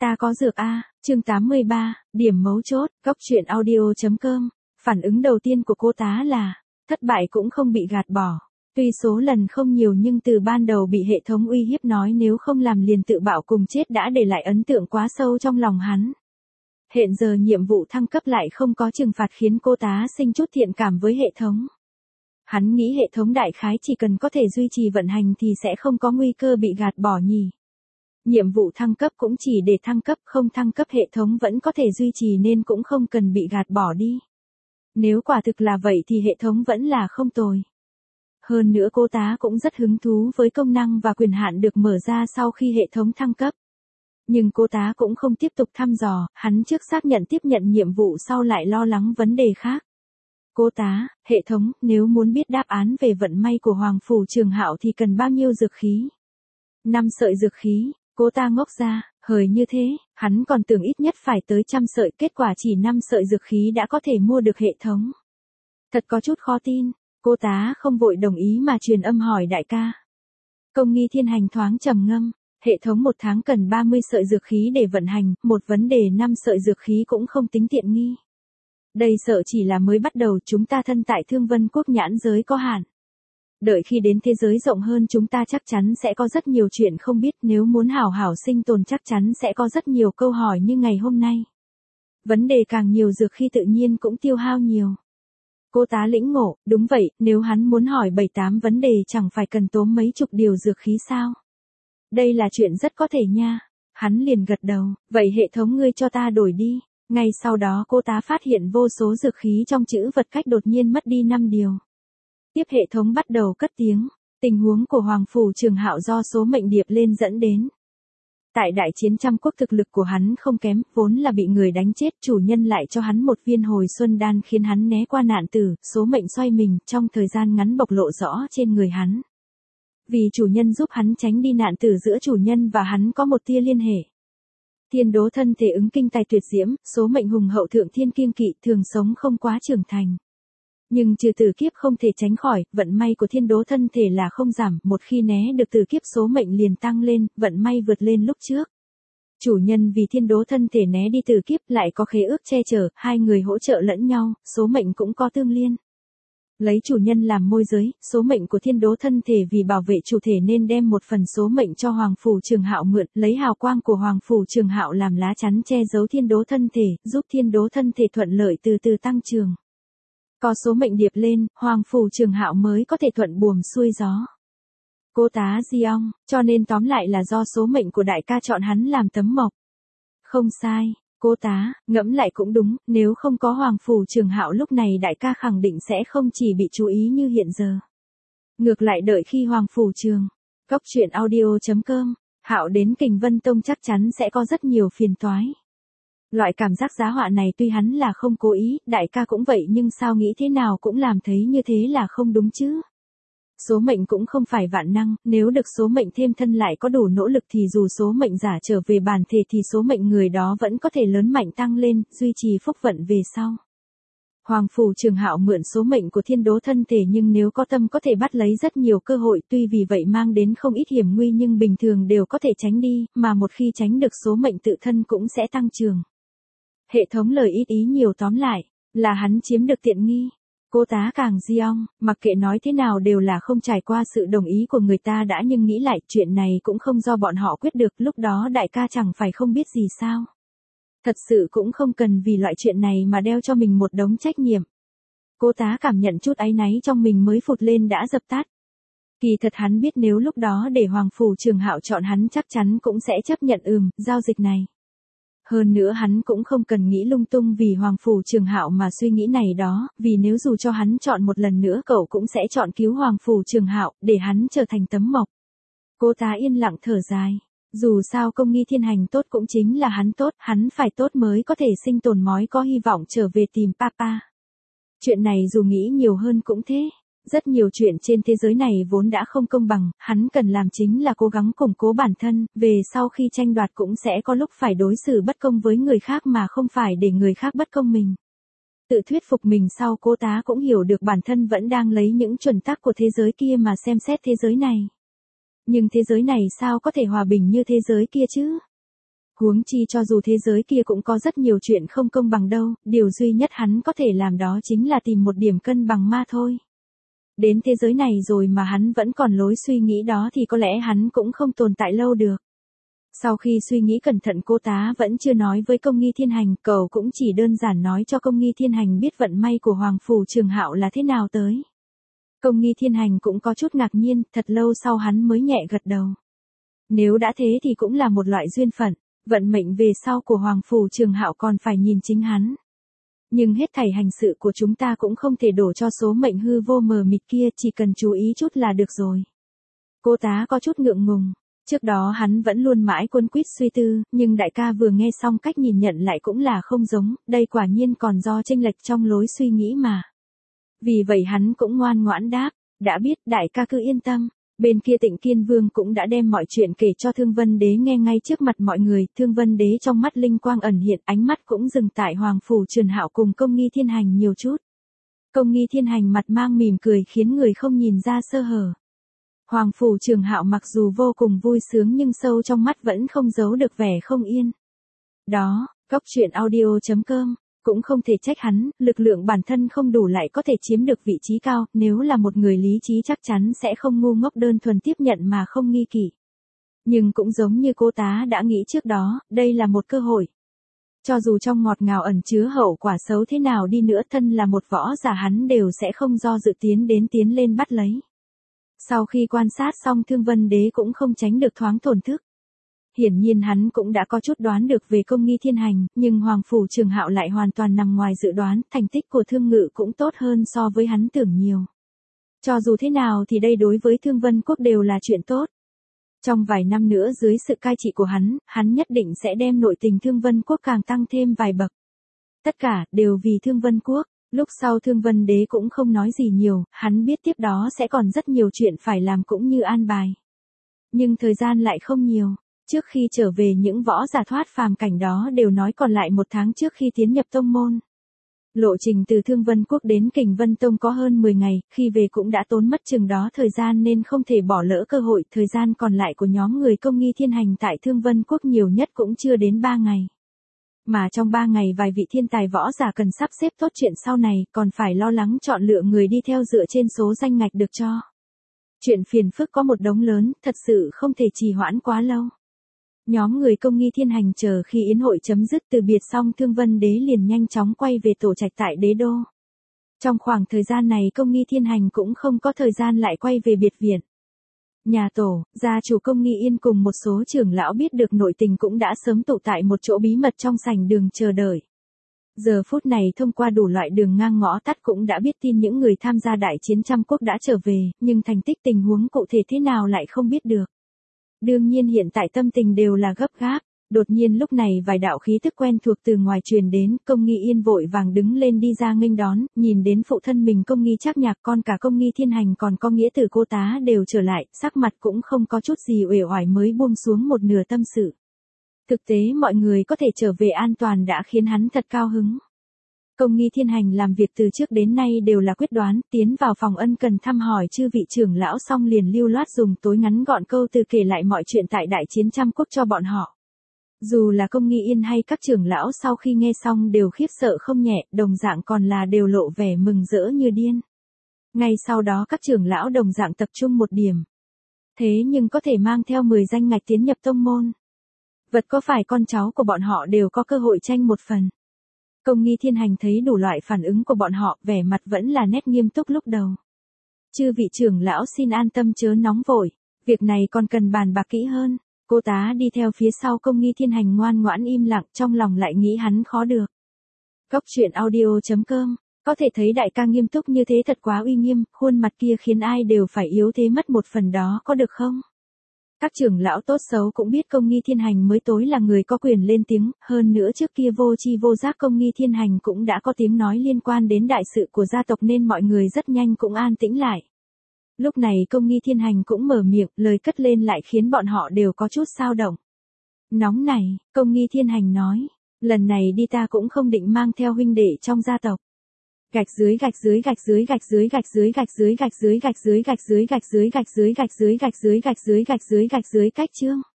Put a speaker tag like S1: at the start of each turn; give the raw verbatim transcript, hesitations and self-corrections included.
S1: Ta có dược a, chương tám mươi ba, điểm mấu chốt, góc truyện audio chấm com. Phản ứng đầu tiên của cô tá là, thất bại cũng không bị gạt bỏ. Tuy số lần không nhiều nhưng từ ban đầu bị hệ thống uy hiếp nói nếu không làm liền tự bạo cùng chết đã để lại ấn tượng quá sâu trong lòng hắn. Hiện giờ nhiệm vụ thăng cấp lại không có trừng phạt khiến cô tá sinh chút thiện cảm với hệ thống. Hắn nghĩ hệ thống đại khái chỉ cần có thể duy trì vận hành thì sẽ không có nguy cơ bị gạt bỏ nhỉ. Nhiệm vụ thăng cấp cũng chỉ để thăng cấp, không thăng cấp hệ thống vẫn có thể duy trì nên cũng không cần bị gạt bỏ đi. Nếu quả thực là vậy thì hệ thống vẫn là không tồi. Hơn nữa cô tá cũng rất hứng thú với công năng và quyền hạn được mở ra sau khi hệ thống thăng cấp. Nhưng cô tá cũng không tiếp tục thăm dò, hắn trước xác nhận tiếp nhận nhiệm vụ sau lại lo lắng vấn đề khác. Cô tá, hệ thống, nếu muốn biết đáp án về vận may của Hoàng Phủ Trường Hạo thì cần bao nhiêu dược khí? Năm sợi dược khí, cô ta ngốc ra, hời như thế, hắn còn tưởng ít nhất phải tới trăm sợi, kết quả chỉ năm sợi dược khí đã có thể mua được hệ thống. Thật có chút khó tin, cô tá không vội đồng ý mà truyền âm hỏi đại ca. Công nghi thiên hành thoáng trầm ngâm, hệ thống một tháng cần ba mươi sợi dược khí để vận hành, một vấn đề năm sợi dược khí cũng không tính tiện nghi. Đây sợ chỉ là mới bắt đầu, chúng ta thân tại Thương Vân Quốc nhãn giới có hạn. Đợi khi đến thế giới rộng hơn chúng ta chắc chắn sẽ có rất nhiều chuyện không biết, nếu muốn hảo hảo sinh tồn chắc chắn sẽ có rất nhiều câu hỏi như ngày hôm nay. Vấn đề càng nhiều dược khi tự nhiên cũng tiêu hao nhiều. Cô tá lĩnh ngộ, đúng vậy, nếu hắn muốn hỏi bảy tám vấn đề chẳng phải cần tốn mấy chục điều dược khí sao? Đây là chuyện rất có thể nha. Hắn liền gật đầu, vậy hệ thống ngươi cho ta đổi đi. Ngay sau đó cô tá phát hiện vô số dược khí trong chữ vật cách đột nhiên mất đi năm điều. Tiếp hệ thống bắt đầu cất tiếng, tình huống của Hoàng Phủ Trường Hạo do số mệnh điệp lên dẫn đến. Tại đại chiến trăm quốc thực lực của hắn không kém, vốn là bị người đánh chết, chủ nhân lại cho hắn một viên hồi xuân đan khiến hắn né qua nạn tử, số mệnh xoay mình, trong thời gian ngắn bộc lộ rõ trên người hắn. Vì chủ nhân giúp hắn tránh đi nạn tử giữa chủ nhân và hắn có một tia liên hệ. Thiên đố thân thể ứng kinh tài tuyệt diễm, số mệnh hùng hậu thượng thiên kiêng kỵ, thường sống không quá trưởng thành. Nhưng trừ tử kiếp không thể tránh khỏi, vận may của thiên đố thân thể là không giảm, một khi né được tử kiếp số mệnh liền tăng lên, vận may vượt lên lúc trước. Chủ nhân vì thiên đố thân thể né đi tử kiếp lại có khế ước che chở, hai người hỗ trợ lẫn nhau, số mệnh cũng có tương liên. Lấy chủ nhân làm môi giới, số mệnh của thiên đố thân thể vì bảo vệ chủ thể nên đem một phần số mệnh cho Hoàng Phủ Trường Hạo mượn, lấy hào quang của Hoàng Phủ Trường Hạo làm lá chắn che giấu thiên đố thân thể, giúp thiên đố thân thể thuận lợi từ từ tăng trường. Có số mệnh điệp lên, Hoàng Phủ Trường Hạo mới có thể thuận buồm xuôi gió. Cô tá Diong, cho nên tóm lại là do số mệnh của đại ca chọn hắn làm tấm mộc. Không sai, cô tá, ngẫm lại cũng đúng, nếu không có Hoàng Phủ Trường Hạo lúc này đại ca khẳng định sẽ không chỉ bị chú ý như hiện giờ. Ngược lại đợi khi Hoàng Phủ Trường, góc truyện audio chấm com, Hạo đến Kình Vân Tông chắc chắn sẽ có rất nhiều phiền toái. Loại cảm giác giá họa này tuy hắn là không cố ý, đại ca cũng vậy nhưng sao nghĩ thế nào cũng làm thấy như thế là không đúng chứ. Số mệnh cũng không phải vạn năng, nếu được số mệnh thêm thân lại có đủ nỗ lực thì dù số mệnh giả trở về bản thể thì số mệnh người đó vẫn có thể lớn mạnh tăng lên, duy trì phúc vận về sau. Hoàng Phủ Trường Hạo mượn số mệnh của thiên đố thân thể nhưng nếu có tâm có thể bắt lấy rất nhiều cơ hội, tuy vì vậy mang đến không ít hiểm nguy nhưng bình thường đều có thể tránh đi, mà một khi tránh được số mệnh tự thân cũng sẽ tăng trường. Hệ thống lời ít ý nhiều tóm lại, là hắn chiếm được tiện nghi. Cô tá càng Diong, mặc kệ nói thế nào đều là không trải qua sự đồng ý của người ta đã nhưng nghĩ lại chuyện này cũng không do bọn họ quyết được, lúc đó đại ca chẳng phải không biết gì sao. Thật sự cũng không cần vì loại chuyện này mà đeo cho mình một đống trách nhiệm. Cô tá cảm nhận chút áy náy trong mình mới phụt lên đã dập tắt. Kỳ thật hắn biết nếu lúc đó để Hoàng Phủ Trường Hạo chọn hắn chắc chắn cũng sẽ chấp nhận ừm, giao dịch này. Hơn nữa hắn cũng không cần nghĩ lung tung vì Hoàng Phủ Trường Hạo mà suy nghĩ này đó, vì nếu dù cho hắn chọn một lần nữa cậu cũng sẽ chọn cứu Hoàng Phủ Trường Hạo, để hắn trở thành tấm mộc. Cô tá yên lặng thở dài. Dù sao công nghi thiên hành tốt cũng chính là hắn tốt, hắn phải tốt mới có thể sinh tồn mói có hy vọng trở về tìm papa. Chuyện này dù nghĩ nhiều hơn cũng thế. Rất nhiều chuyện trên thế giới này vốn đã không công bằng, hắn cần làm chính là cố gắng củng cố bản thân, về sau khi tranh đoạt cũng sẽ có lúc phải đối xử bất công với người khác mà không phải để người khác bất công mình. Tự thuyết phục mình sau cô tá cũng hiểu được bản thân vẫn đang lấy những chuẩn tắc của thế giới kia mà xem xét thế giới này. Nhưng thế giới này sao có thể hòa bình như thế giới kia chứ? Huống chi cho dù thế giới kia cũng có rất nhiều chuyện không công bằng đâu, điều duy nhất hắn có thể làm đó chính là tìm một điểm cân bằng ma thôi. Đến thế giới này rồi mà hắn vẫn còn lối suy nghĩ đó thì có lẽ hắn cũng không tồn tại lâu được. Sau khi suy nghĩ cẩn thận, cô tá vẫn chưa nói với Công Nghi Thiên Hành, cậu cũng chỉ đơn giản nói cho Công Nghi Thiên Hành biết vận may của Hoàng Phủ Trường Hạo là thế nào tới. Công Nghi Thiên Hành cũng có chút ngạc nhiên, thật lâu sau hắn mới nhẹ gật đầu. Nếu đã thế thì cũng là một loại duyên phận, vận mệnh về sau của Hoàng Phủ Trường Hạo còn phải nhìn chính hắn. Nhưng hết thảy hành sự của chúng ta cũng không thể đổ cho số mệnh hư vô mờ mịt kia, chỉ cần chú ý chút là được rồi. Cô tá có chút ngượng ngùng. Trước đó hắn vẫn luôn mãi quấn quýt suy tư, nhưng đại ca vừa nghe xong cách nhìn nhận lại cũng là không giống, đây quả nhiên còn do chênh lệch trong lối suy nghĩ mà. Vì vậy hắn cũng ngoan ngoãn đáp, đã biết, đại ca cứ yên tâm. Bên kia Tịnh Kiên Vương cũng đã đem mọi chuyện kể cho Thương Vân Đế nghe ngay trước mặt mọi người, Thương Vân Đế trong mắt linh quang ẩn hiện, ánh mắt cũng dừng tại Hoàng Phủ Trường Hạo cùng Công Nghi Thiên Hành nhiều chút. Công Nghi Thiên Hành mặt mang mỉm cười khiến người không nhìn ra sơ hở. Hoàng Phủ Trường Hạo mặc dù vô cùng vui sướng nhưng sâu trong mắt vẫn không giấu được vẻ không yên. Đó, Góc Truyện Audio chấm com, cũng không thể trách hắn, lực lượng bản thân không đủ lại có thể chiếm được vị trí cao, nếu là một người lý trí chắc chắn sẽ không ngu ngốc đơn thuần tiếp nhận mà không nghi kỵ. Nhưng cũng giống như cô tá đã nghĩ trước đó, đây là một cơ hội. Cho dù trong ngọt ngào ẩn chứa hậu quả xấu thế nào đi nữa, thân là một võ giả hắn đều sẽ không do dự tiến đến tiến lên bắt lấy. Sau khi quan sát xong, Thương Vân Đế cũng không tránh được thoáng thổn thức. Hiển nhiên hắn cũng đã có chút đoán được về Công Nghi Thiên Hành, nhưng Hoàng Phủ Trường Hạo lại hoàn toàn nằm ngoài dự đoán, thành tích của Thương Ngự cũng tốt hơn so với hắn tưởng nhiều. Cho dù thế nào thì đây đối với Thương Vân Quốc đều là chuyện tốt. Trong vài năm nữa dưới sự cai trị của hắn, hắn nhất định sẽ đem nội tình Thương Vân Quốc càng tăng thêm vài bậc. Tất cả đều vì Thương Vân Quốc. Lúc sau Thương Vân Đế cũng không nói gì nhiều, hắn biết tiếp đó sẽ còn rất nhiều chuyện phải làm cũng như an bài. Nhưng thời gian lại không nhiều, trước khi trở về những võ giả thoát phàm cảnh đó đều nói còn lại một tháng trước khi tiến nhập tông môn. Lộ trình từ Thương Vân Quốc đến Kình Vân Tông có hơn mười ngày, khi về cũng đã tốn mất chừng đó thời gian nên không thể bỏ lỡ cơ hội, thời gian còn lại của nhóm người Công Nghi Thiên Hành tại Thương Vân Quốc nhiều nhất cũng chưa đến ba ngày. Mà trong ba ngày vài vị thiên tài võ giả cần sắp xếp tốt chuyện sau này, còn phải lo lắng chọn lựa người đi theo dựa trên số danh ngạch được cho. Chuyện phiền phức có một đống lớn, thật sự không thể trì hoãn quá lâu. Nhóm người Công Nghi Thiên Hành chờ khi yến hội chấm dứt từ biệt xong, Thương Vân Đế liền nhanh chóng quay về tổ trạch tại đế đô. Trong khoảng thời gian này Công Nghi Thiên Hành cũng không có thời gian lại quay về biệt viện. Nhà tổ, gia chủ Công Nghi Yên cùng một số trưởng lão biết được nội tình cũng đã sớm tụ tại một chỗ bí mật trong sảnh đường chờ đợi. Giờ phút này thông qua đủ loại đường ngang ngõ tắt cũng đã biết tin những người tham gia đại chiến trăm quốc đã trở về, nhưng thành tích tình huống cụ thể thế nào lại không biết được. Đương nhiên hiện tại tâm tình đều là gấp gáp. Đột nhiên lúc này vài đạo khí tức quen thuộc từ ngoài truyền đến, Công Nghi Yên vội vàng đứng lên đi ra nghênh đón, nhìn đến phụ thân mình Công Nghi Trác Nhạc, con cả Công Nghi Thiên Hành còn có nghĩa tử cô tá đều trở lại, sắc mặt cũng không có chút gì uể oải mới buông xuống một nửa tâm sự. Thực tế mọi người có thể trở về an toàn đã khiến hắn thật cao hứng. Công Nghi Thiên Hành làm việc từ trước đến nay đều là quyết đoán, tiến vào phòng ân cần thăm hỏi chư vị trưởng lão xong liền lưu loát dùng tối ngắn gọn câu từ kể lại mọi chuyện tại đại chiến trăm quốc cho bọn họ. Dù là Công Nghi Yên hay các trưởng lão sau khi nghe xong đều khiếp sợ không nhẹ, đồng dạng còn là đều lộ vẻ mừng rỡ như điên. Ngay sau đó các trưởng lão đồng dạng tập trung một điểm. Thế nhưng có thể mang theo mười danh ngạch tiến nhập tông môn. Vật có phải con cháu của bọn họ đều có cơ hội tranh một phần. Công Nghi Thiên Hành thấy đủ loại phản ứng của bọn họ, vẻ mặt vẫn là nét nghiêm túc lúc đầu. Chư vị trưởng lão xin an tâm chớ nóng vội, việc này còn cần bàn bạc kỹ hơn. Cô tá đi theo phía sau Công Nghi Thiên Hành ngoan ngoãn im lặng, trong lòng lại nghĩ hắn khó được. Góc Truyện Audio chấm com, có thể thấy đại ca nghiêm túc như thế thật quá uy nghiêm, khuôn mặt kia khiến ai đều phải yếu thế mất một phần đó có được không? Các trưởng lão tốt xấu cũng biết Công Nghi Thiên Hành mới tối là người có quyền lên tiếng, hơn nữa trước kia vô tri vô giác Công Nghi Thiên Hành cũng đã có tiếng nói liên quan đến đại sự của gia tộc nên mọi người rất nhanh cũng an tĩnh lại. Lúc này Công Nghi Thiên Hành cũng mở miệng, lời cất lên lại khiến bọn họ đều có chút xao động. Nóng này, Công Nghi Thiên Hành nói, lần này đi ta cũng không định mang theo huynh đệ trong gia tộc. Gạch dưới gạch dưới gạch dưới gạch dưới gạch dưới gạch dưới gạch dưới gạch dưới gạch dưới gạch dưới gạch dưới gạch dưới gạch dưới gạch dưới gạch dưới gạch dưới cách chương.